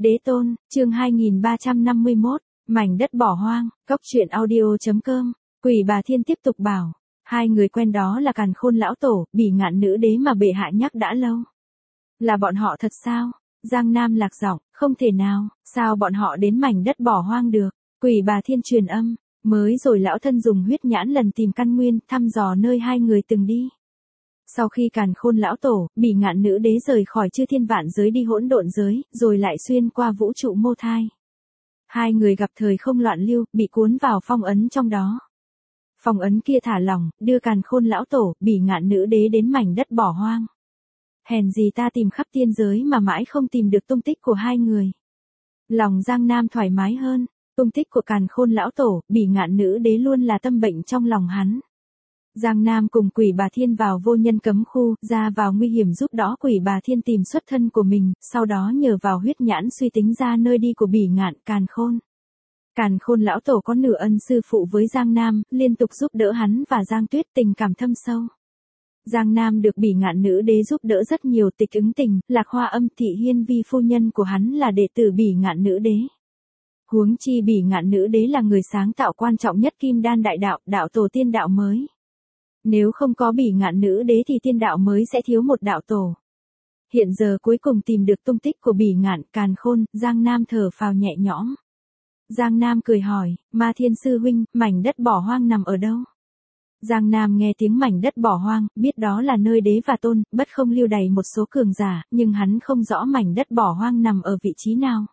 Đế tôn, chương 2351, mảnh đất bỏ hoang, cốc truyện audio.com, Quỷ Bà Thiên tiếp tục bảo, hai người quen đó là Càn Khôn lão tổ, Bỉ Ngạn nữ đế mà bệ hạ nhắc đã lâu. Là bọn họ thật sao? Giang Nam lạc giọng, không thể nào, sao bọn họ đến mảnh đất bỏ hoang được? Quỷ Bà Thiên truyền âm, mới rồi lão thân dùng huyết nhãn lần tìm căn nguyên, thăm dò nơi hai người từng đi. Sau khi Càn Khôn lão tổ, Bỉ Ngạn nữ đế rời khỏi chư thiên vạn giới đi hỗn độn giới, rồi lại xuyên qua vũ trụ mô thai. Hai người gặp thời không loạn lưu, bị cuốn vào phong ấn trong đó. Phong ấn kia thả lỏng, đưa Càn Khôn lão tổ, Bỉ Ngạn nữ đế đến mảnh đất bỏ hoang. Hèn gì ta tìm khắp tiên giới mà mãi không tìm được tung tích của hai người. Lòng Giang Nam thoải mái hơn, tung tích của Càn Khôn lão tổ, Bỉ Ngạn nữ đế luôn là tâm bệnh trong lòng hắn. Giang Nam cùng Quỷ Bà Thiên vào vô nhân cấm khu, ra vào nguy hiểm giúp đỡ Quỷ Bà Thiên tìm xuất thân của mình, sau đó nhờ vào huyết nhãn suy tính ra nơi đi của Bỉ Ngạn, Càn Khôn. Càn Khôn lão tổ có nửa ân sư phụ với Giang Nam, liên tục giúp đỡ hắn và Giang Tuyết, tình cảm thâm sâu. Giang Nam được Bỉ Ngạn nữ đế giúp đỡ rất nhiều, tịch ứng tình, Lạc Hoa Âm Thị Hiên Vi phu nhân của hắn là đệ tử Bỉ Ngạn nữ đế. Huống chi Bỉ Ngạn nữ đế là người sáng tạo quan trọng nhất Kim Đan đại đạo, đạo tổ tiên đạo mới. Nếu không có Bỉ Ngạn nữ đế thì tiên đạo mới sẽ thiếu một đạo tổ. Hiện giờ cuối cùng tìm được tung tích của Bỉ Ngạn, Càn Khôn, Giang Nam thở phào nhẹ nhõm. Giang Nam cười hỏi, Ma Thiên sư huynh, mảnh đất bỏ hoang nằm ở đâu? Giang Nam nghe tiếng mảnh đất bỏ hoang, biết đó là nơi đế và tôn, bất không lưu đày một số cường giả, nhưng hắn không rõ mảnh đất bỏ hoang nằm ở vị trí nào.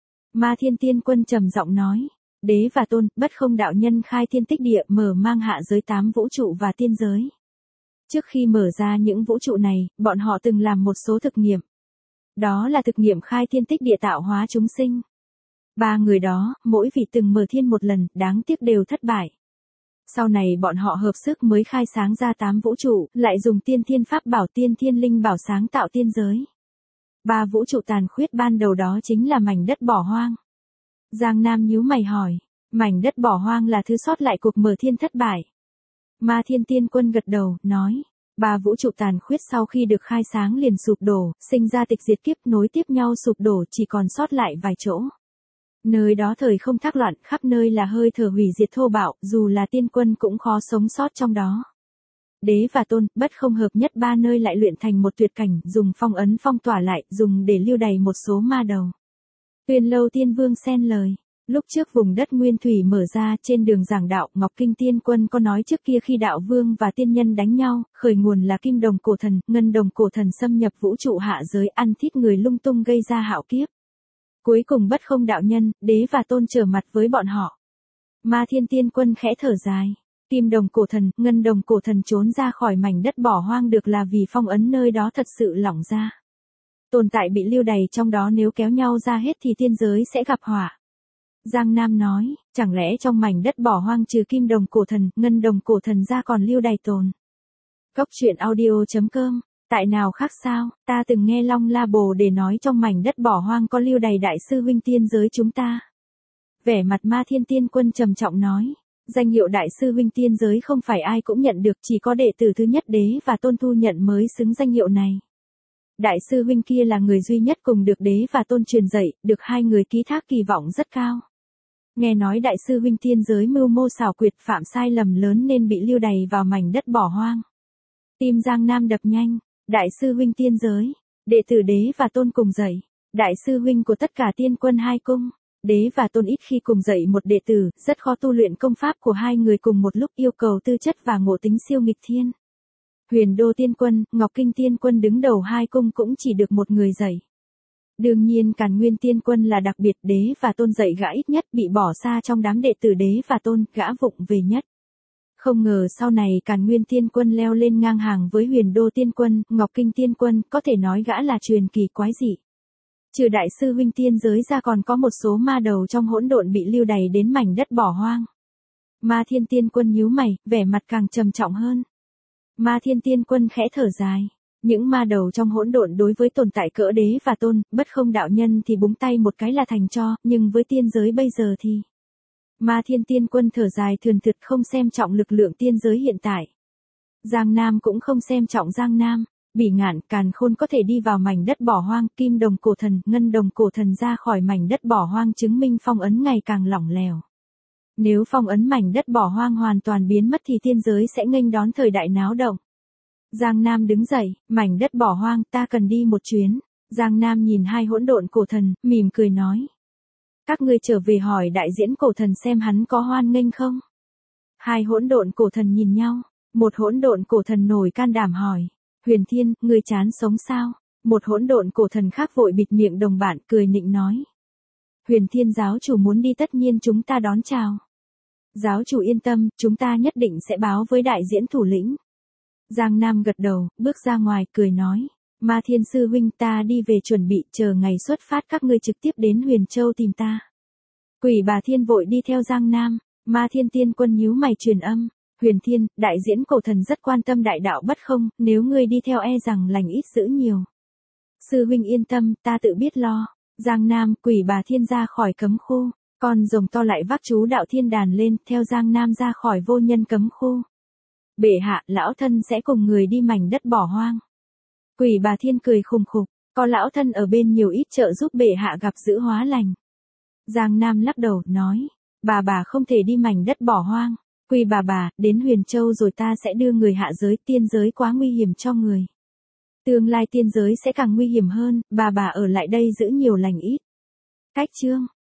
Ma Thiên Tiên Quân trầm giọng nói, đế và tôn, bất không đạo nhân khai thiên tích địa, mở mang hạ giới 8 vũ trụ và tiên giới. Trước khi mở ra những vũ trụ này, bọn họ từng làm một số thực nghiệm. Đó là thực nghiệm khai thiên tích địa tạo hóa chúng sinh. 3 người đó, mỗi vị từng mở thiên một lần, đáng tiếc đều thất bại. Sau này bọn họ hợp sức mới khai sáng ra 8 vũ trụ, lại dùng tiên thiên pháp bảo tiên thiên linh bảo sáng tạo tiên giới. 3 vũ trụ tàn khuyết ban đầu đó chính là mảnh đất bỏ hoang. Giang Nam nhíu mày hỏi, mảnh đất bỏ hoang là thứ sót lại cuộc mở thiên thất bại. Ma Thiên Tiên Quân gật đầu, nói, 3 vũ trụ tàn khuyết sau khi được khai sáng liền sụp đổ, sinh ra tịch diệt kiếp nối tiếp nhau sụp đổ, chỉ còn sót lại vài chỗ. Nơi đó thời không thác loạn, khắp nơi là hơi thở hủy diệt thô bạo, dù là tiên quân cũng khó sống sót trong đó. Đế và tôn, bất không hợp nhất 3 nơi lại luyện thành một tuyệt cảnh, dùng phong ấn phong tỏa lại, dùng để lưu đày một số ma đầu. Tuyền Lâu Tiên Vương xen lời, lúc trước vùng đất nguyên thủy mở ra, trên đường giảng đạo, Ngọc Kinh Tiên Quân có nói trước kia khi đạo vương và tiên nhân đánh nhau, khởi nguồn là kim đồng cổ thần, ngân đồng cổ thần xâm nhập vũ trụ hạ giới, ăn thịt người lung tung gây ra hạo kiếp. Cuối cùng bất không đạo nhân, đế và tôn trở mặt với bọn họ. Ma Thiên Tiên Quân khẽ thở dài. Kim đồng cổ thần, ngân đồng cổ thần trốn ra khỏi mảnh đất bỏ hoang được là vì phong ấn nơi đó thật sự lỏng ra. Tồn tại bị lưu đày trong đó nếu kéo nhau ra hết thì tiên giới sẽ gặp họa. Giang Nam nói, chẳng lẽ trong mảnh đất bỏ hoang trừ kim đồng cổ thần, ngân đồng cổ thần ra còn lưu đày tồn. Cốc truyện audio.com, tại nào khác sao, ta từng nghe Long La Bồ để nói trong mảnh đất bỏ hoang có lưu đày đại sư huynh tiên giới chúng ta. Vẻ mặt Ma Thiên Tiên Quân trầm trọng nói, danh hiệu đại sư huynh tiên giới không phải ai cũng nhận được, chỉ có đệ tử thứ nhất đế và tôn thu nhận mới xứng danh hiệu này. Đại sư huynh kia là người duy nhất cùng được đế và tôn truyền dạy, được hai người ký thác kỳ vọng rất cao. Nghe nói đại sư huynh tiên giới mưu mô xảo quyệt, phạm sai lầm lớn nên bị lưu đày vào mảnh đất bỏ hoang. Tim Giang Nam đập nhanh, đại sư huynh tiên giới, đệ tử đế và tôn cùng dạy, đại sư huynh của tất cả tiên quân hai cung. Đế và tôn ít khi cùng dạy một đệ tử, rất khó tu luyện công pháp của hai người cùng một lúc, yêu cầu tư chất và ngộ tính siêu nghịch thiên. Huyền Đô Tiên Quân, Ngọc Kinh Tiên Quân đứng đầu hai cung cũng chỉ được một người dạy. Đương nhiên Càn Nguyên Tiên Quân là đặc biệt, đế và tôn dạy gã ít nhất, bị bỏ xa trong đám đệ tử đế và tôn, gã vụng về nhất. Không ngờ sau này Càn Nguyên Tiên Quân leo lên ngang hàng với Huyền Đô Tiên Quân, Ngọc Kinh Tiên Quân, có thể nói gã là truyền kỳ quái dị. Trừ đại sư huynh tiên giới ra còn có một số ma đầu trong hỗn độn bị lưu đày đến mảnh đất bỏ hoang. Ma Thiên Tiên Quân nhíu mày, vẻ mặt càng trầm trọng hơn. Ma Thiên Tiên Quân khẽ thở dài. Những ma đầu trong hỗn độn đối với tồn tại cỡ đế và tôn, bất không đạo nhân thì búng tay một cái là thành tro, nhưng với tiên giới bây giờ thì... Ma Thiên Tiên Quân thở dài thườn thượt, không xem trọng lực lượng tiên giới hiện tại. Giang Nam cũng không xem trọng Giang Nam. Bỉ Ngạn, Càn Khôn có thể đi vào mảnh đất bỏ hoang, Kim Đồng Cổ Thần, Ngân Đồng Cổ Thần ra khỏi mảnh đất bỏ hoang chứng minh phong ấn ngày càng lỏng lẻo. Nếu phong ấn mảnh đất bỏ hoang hoàn toàn biến mất thì tiên giới sẽ nghênh đón thời đại náo động. Giang Nam đứng dậy, mảnh đất bỏ hoang, ta cần đi một chuyến. Giang Nam nhìn hai hỗn độn cổ thần, mỉm cười nói. Các ngươi trở về hỏi đại diễn cổ thần xem hắn có hoan nghênh không? Hai hỗn độn cổ thần nhìn nhau, một hỗn độn cổ thần nổi can đảm hỏi. Huyền Thiên, ngươi chán sống sao? Một hỗn độn cổ thần khác vội bịt miệng đồng bạn cười nịnh nói. Huyền Thiên giáo chủ muốn đi tất nhiên chúng ta đón chào. Giáo chủ yên tâm, chúng ta nhất định sẽ báo với đại diễn thủ lĩnh. Giang Nam gật đầu, bước ra ngoài, cười nói. Ma Thiên sư huynh ta đi về chuẩn bị, chờ ngày xuất phát các ngươi trực tiếp đến Huyền Châu tìm ta. Quỷ Bà Thiên vội đi theo Giang Nam, Ma Thiên tiên quân nhíu mày truyền âm. Huyền Thiên, đại diễn cổ thần rất quan tâm đại đạo bất không, nếu ngươi đi theo e rằng lành ít dữ nhiều. Sư huynh yên tâm, ta tự biết lo. Giang Nam, Quỷ Bà Thiên ra khỏi cấm khu, con rồng to lại vác chú đạo thiên đàn lên, theo Giang Nam ra khỏi vô nhân cấm khu. Bệ hạ, lão thân sẽ cùng người đi mảnh đất bỏ hoang. Quỷ Bà Thiên cười khùng khục, có lão thân ở bên nhiều ít trợ giúp bệ hạ gặp dữ hóa lành. Giang Nam lắc đầu, nói, bà không thể đi mảnh đất bỏ hoang. Quỷ bà, đến Huyền Châu rồi ta sẽ đưa người hạ giới, tiên giới quá nguy hiểm cho người. Tương lai tiên giới sẽ càng nguy hiểm hơn, bà ở lại đây giữ nhiều lành ít. Cách chương.